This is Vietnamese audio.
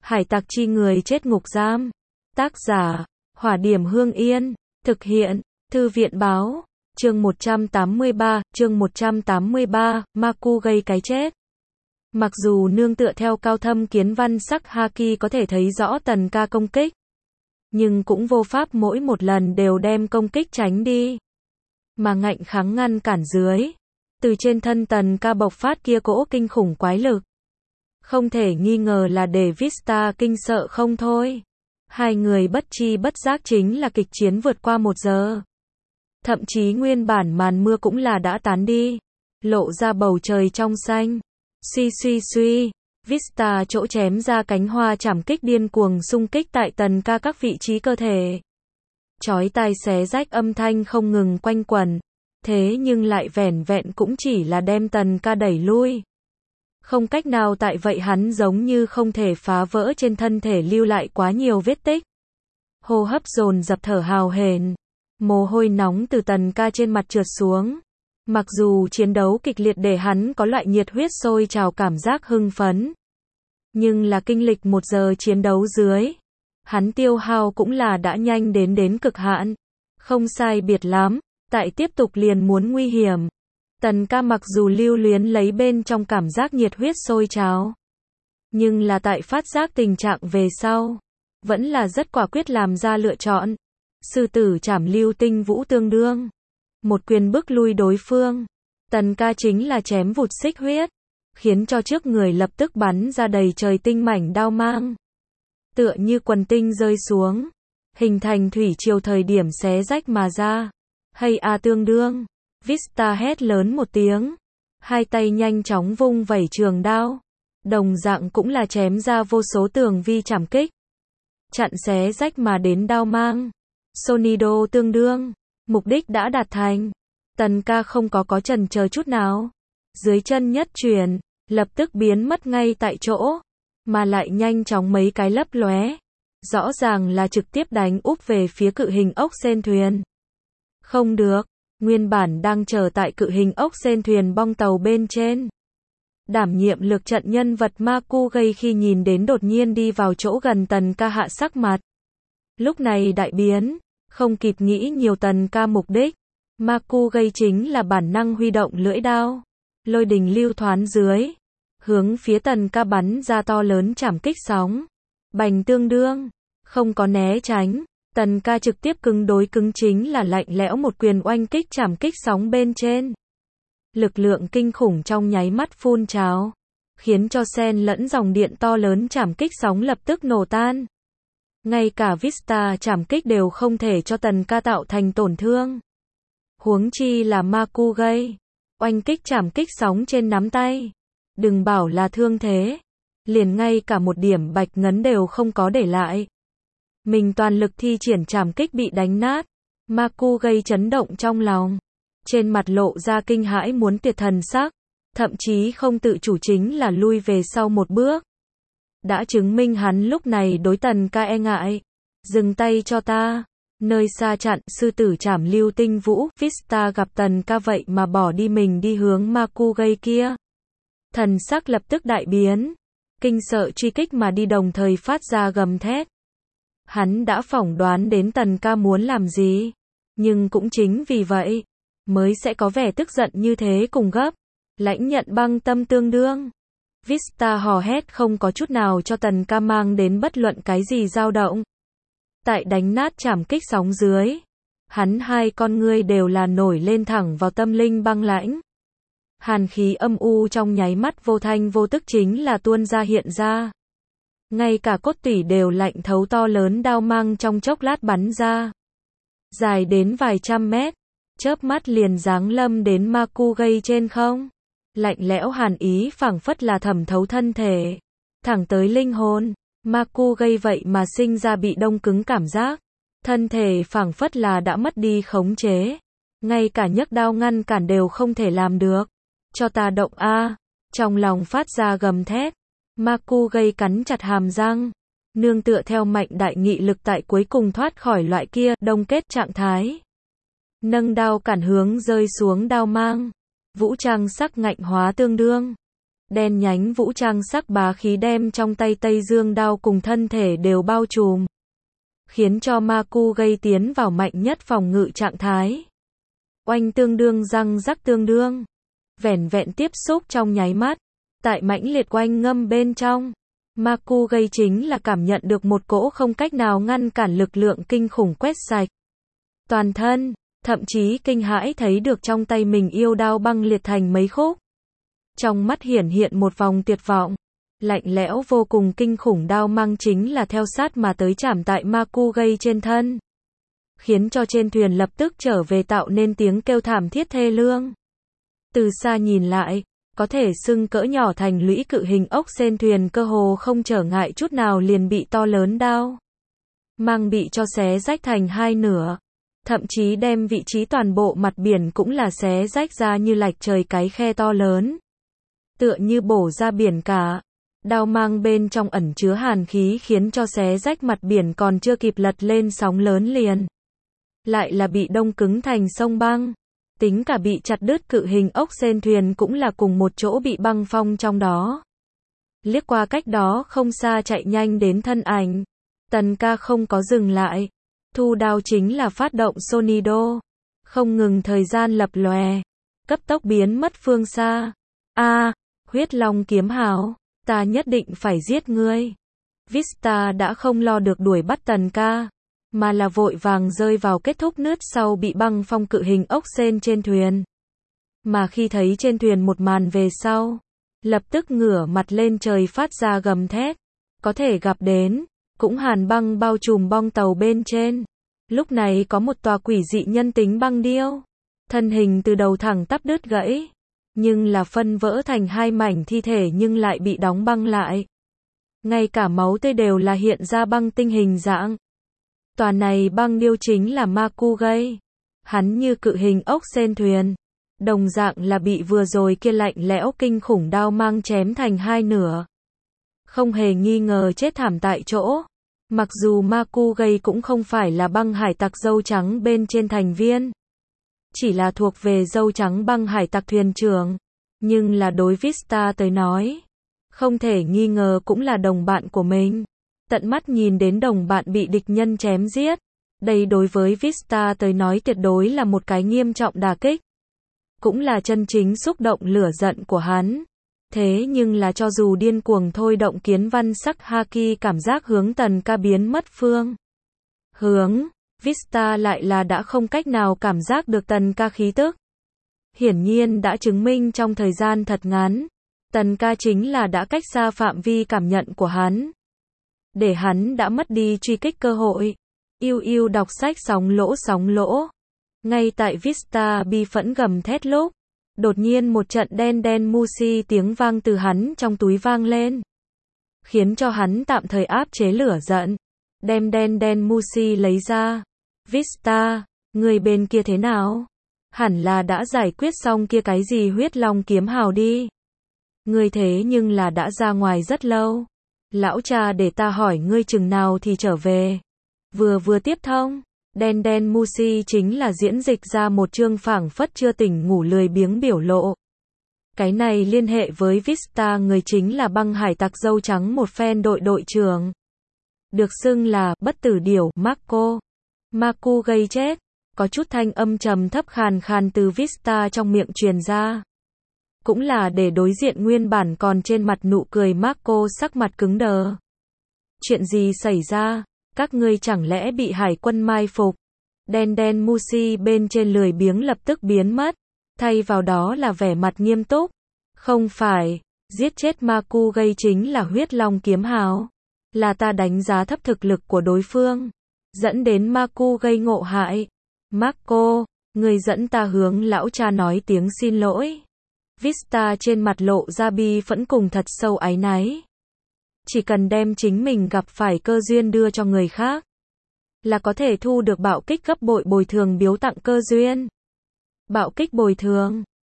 Hải tặc chi người chết ngục giam. Tác giả, Hỏa Điểm Hương Yên. Thực hiện, Thư viện báo. Chương 183, Maku gây cái chết. Mặc dù nương tựa theo cao thâm kiến văn sắc Haki có thể thấy rõ Tần Ca công kích, nhưng cũng vô pháp mỗi một lần đều đem công kích tránh đi, mà ngạnh kháng ngăn cản dưới. Từ trên thân Tần Ca bộc phát kia cỗ kinh khủng quái lực, không thể nghi ngờ là để Vista kinh sợ không thôi. Hai người bất chi bất giác chính là kịch chiến vượt qua 1 giờ. Thậm chí nguyên bản màn mưa cũng là đã tán đi, lộ ra bầu trời trong xanh. Suy suy suy, Vista chỗ chém ra cánh hoa chảm kích điên cuồng xung kích tại Tần Ca các vị trí cơ thể. Chói tai xé rách âm thanh không ngừng quanh quẩn, thế nhưng lại vẻn vẹn cũng chỉ là đem Tần Ca đẩy lui. Không cách nào, tại vậy hắn giống như không thể phá vỡ trên thân thể lưu lại quá nhiều vết tích. Hô hấp dồn dập, thở hào hển, mồ hôi nóng từ Tần Ca trên mặt trượt xuống. Mặc dù chiến đấu kịch liệt để hắn có loại nhiệt huyết sôi trào cảm giác hưng phấn, nhưng là kinh lịch 1 giờ chiến đấu dưới, hắn tiêu hao cũng là đã nhanh đến cực hạn. Không sai biệt lắm, tại tiếp tục liền muốn nguy hiểm. Tần Ca mặc dù lưu luyến lấy bên trong cảm giác nhiệt huyết sôi trào, nhưng là tại phát giác tình trạng về sau, vẫn là rất quả quyết làm ra lựa chọn. Sư tử trảm lưu tinh vũ tương đương, một quyền bức lui đối phương. Tần Ca chính là chém vụt xích huyết, khiến cho trước người lập tức bắn ra đầy trời tinh mảnh đao mang, tựa như quần tinh rơi xuống, hình thành thủy triều thời điểm xé rách mà ra. Hay a tương đương, Vista hét lớn một tiếng, hai tay nhanh chóng vung vẩy trường đao, đồng dạng cũng là chém ra vô số tường vi chảm kích, chặn xé rách mà đến đao mang. Sonido tương đương, mục đích đã đạt thành. Tần Ca không có chần chờ chút nào, dưới chân nhất chuyển, lập tức biến mất ngay tại chỗ, mà lại nhanh chóng mấy cái lấp lóe, rõ ràng là trực tiếp đánh úp về phía cự hình ốc sên thuyền. Không được, nguyên bản đang chờ tại cự hình ốc sên thuyền bong tàu bên trên, đảm nhiệm lược trận nhân vật Maku gây khi nhìn đến đột nhiên đi vào chỗ gần Tần Ca hạ sắc mặt. Lúc này đại biến, không kịp nghĩ nhiều Tần Ca mục đích, Maku gây chính là bản năng huy động lưỡi đao, lôi đình lưu thoán dưới, hướng phía Tần Ca bắn ra to lớn chảm kích sóng. Bành tương đương, không có né tránh, Tần Ca trực tiếp cứng đối cứng chính là lạnh lẽo một quyền oanh kích chảm kích sóng bên trên. Lực lượng kinh khủng trong nháy mắt phun trào, khiến cho xen lẫn dòng điện to lớn chảm kích sóng lập tức nổ tan. Ngay cả Vista chảm kích đều không thể cho Tần Ca tạo thành tổn thương, huống chi là Maku gây. Oanh kích chảm kích sóng trên nắm tay, đừng bảo là thương thế, liền ngay cả một điểm bạch ngấn đều không có để lại. Mình toàn lực thi triển chảm kích bị đánh nát. Maku gây chấn động trong lòng, trên mặt lộ ra kinh hãi muốn tuyệt thần sắc, thậm chí không tự chủ chính là lui về sau một bước. Đã chứng minh hắn lúc này đối Tần Ca e ngại. Dừng tay cho ta. Nơi xa chặn, sư tử trảm lưu tinh vũ. Vista gặp Tần Ca vậy mà bỏ đi mình đi hướng Maku gây kia, thần sắc lập tức đại biến, kinh sợ truy kích mà đi, đồng thời phát ra gầm thét. Hắn đã phỏng đoán đến Tần Ca muốn làm gì, nhưng cũng chính vì vậy mới sẽ có vẻ tức giận như thế cùng gấp. Lãnh nhận băng tâm tương đương, Vista hò hét không có chút nào cho Tần Ca mang đến bất luận cái gì dao động. Tại đánh nát chảm kích sóng dưới, hắn hai con ngươi đều là nổi lên thẳng vào tâm linh băng lãnh. Hàn khí âm u trong nháy mắt vô thanh vô tức chính là tuôn ra hiện ra. Ngay cả cốt tủy đều lạnh thấu, to lớn đao mang trong chốc lát bắn ra, dài đến vài trăm mét, chớp mắt liền giáng lâm đến Maku gây trên không. Lạnh lẽo hàn ý phảng phất là thẩm thấu thân thể, thẳng tới linh hồn. Maku gây vậy mà sinh ra bị đông cứng cảm giác, thân thể phảng phất là đã mất đi khống chế, ngay cả nhấc đao ngăn cản đều không thể làm được. Cho ta động a! Trong lòng phát ra gầm thét, Maku gây cắn chặt hàm răng, nương tựa theo mạnh đại nghị lực tại cuối cùng thoát khỏi loại kia đông kết trạng thái. Nâng đao cản hướng rơi xuống đao mang, vũ trang sắc ngạnh hóa tương đương. đen nhánh vũ trang sắc bá khí đem trong tay Tây Dương đao cùng thân thể đều bao trùm, khiến cho Makugay tiến vào mạnh nhất phòng ngự trạng thái. Oanh tương đương răng rắc tương đương. Vẻn vẹn tiếp xúc trong nháy mắt, tại mãnh liệt oanh ngâm bên trong, Makugay chính là cảm nhận được một cỗ không cách nào ngăn cản lực lượng kinh khủng quét sạch toàn thân, thậm chí kinh hãi thấy được trong tay mình yêu đao băng liệt thành mấy khúc. Trong mắt hiển hiện một vòng tuyệt vọng, lạnh lẽo vô cùng kinh khủng đao mang chính là theo sát mà tới chạm tại Makugay trên thân, khiến cho trên thuyền lập tức trở về tạo nên tiếng kêu thảm thiết thê lương. Từ xa nhìn lại, có thể xưng cỡ nhỏ thành lũy cự hình ốc sên thuyền cơ hồ không trở ngại chút nào liền bị to lớn đao mang bị cho xé rách thành hai nửa, thậm chí đem vị trí toàn bộ mặt biển cũng là xé rách ra như lạch trời cái khe to lớn, tựa như bổ ra biển cả. Đao mang bên trong ẩn chứa hàn khí khiến cho xé rách mặt biển còn chưa kịp lật lên sóng lớn liền lại là bị đông cứng thành sông băng. Tính cả bị chặt đứt cự hình ốc sên thuyền cũng là cùng một chỗ bị băng phong trong đó. Liếc qua cách đó không xa chạy nhanh đến thân ảnh, Tần Ca không có dừng lại, thu đao chính là phát động Sonido, không ngừng thời gian lập lòe, cấp tốc biến mất phương xa. Huyết Long kiếm hào, ta nhất định phải giết ngươi. Vista đã không lo được đuổi bắt Tần Ca, mà là vội vàng rơi vào kết thúc nướt sau bị băng phong cự hình ốc sên trên thuyền. Mà khi thấy trên thuyền một màn về sau, lập tức ngửa mặt lên trời phát ra gầm thét. Có thể gặp đến, cũng hàn băng bao trùm bong tàu bên trên. Lúc này có một tòa quỷ dị nhân tính băng điêu, thân hình từ đầu thẳng tắp đứt gãy, nhưng là phân vỡ thành hai mảnh thi thể nhưng lại bị đóng băng lại. Ngay cả máu tươi đều là hiện ra băng tinh hình dạng. Tòa này băng điêu chính là Makugay. Hắn như cự hình ốc sên thuyền, đồng dạng là bị vừa rồi kia lạnh lẽo kinh khủng đao mang chém thành hai nửa. Không hề nghi ngờ chết thảm tại chỗ. Mặc dù Makugay cũng không phải là băng hải tặc dâu trắng bên trên thành viên, chỉ là thuộc về dâu trắng băng hải tặc thuyền trưởng, nhưng là đối Vista tới nói, không thể nghi ngờ cũng là đồng bạn của mình. Tận mắt nhìn đến đồng bạn bị địch nhân chém giết, đây đối với Vista tới nói tuyệt đối là một cái nghiêm trọng đả kích, cũng là chân chính xúc động lửa giận của hắn. Thế nhưng là cho dù điên cuồng thôi động kiến văn sắc haki cảm giác hướng Tần Ca biến mất phương hướng, Vista lại là đã không cách nào cảm giác được Tần Ca khí tức. Hiển nhiên đã chứng minh trong thời gian thật ngắn, Tần Ca chính là đã cách xa phạm vi cảm nhận của hắn, để hắn đã mất đi truy kích cơ hội. Yêu đọc sách sóng lỗ. Ngay tại Vista bi phẫn gầm thét lúc, đột nhiên một trận đen Mushi tiếng vang từ hắn trong túi vang lên, khiến cho hắn tạm thời áp chế lửa giận, đem đen Mushi lấy ra. Vista, người bên kia thế nào? Hẳn là đã giải quyết xong kia cái gì huyết long kiếm hào đi. Ngươi thế nhưng là đã ra ngoài rất lâu. Lão cha để ta hỏi ngươi chừng nào thì trở về. Vừa tiếp thông, đen Mushi chính là diễn dịch ra một chương phảng phất chưa tỉnh ngủ lười biếng biểu lộ. Cái này liên hệ với Vista người chính là băng hải tặc dâu trắng một phen đội trưởng. Được xưng là bất tử điểu Marco. Makugay chết, có chút thanh âm trầm thấp khàn khàn từ Vista trong miệng truyền ra. Cũng là để đối diện nguyên bản còn trên mặt nụ cười Marco sắc mặt cứng đờ. Chuyện gì xảy ra? Các ngươi chẳng lẽ bị hải quân mai phục? Đen Mushi bên trên lười biếng lập tức biến mất, thay vào đó là vẻ mặt nghiêm túc. Không phải, giết chết Makugay chính là huyết long kiếm hào. Là ta đánh giá thấp thực lực của đối phương, dẫn đến Makugay ngộ hại. Marco, người dẫn ta hướng lão cha nói tiếng xin lỗi. Vista trên mặt lộ ra bi phẫn cùng thật sâu áy náy. Chỉ cần đem chính mình gặp phải cơ duyên đưa cho người khác, là có thể thu được bạo kích gấp bội bồi thường biếu tặng cơ duyên. Bạo kích bồi thường,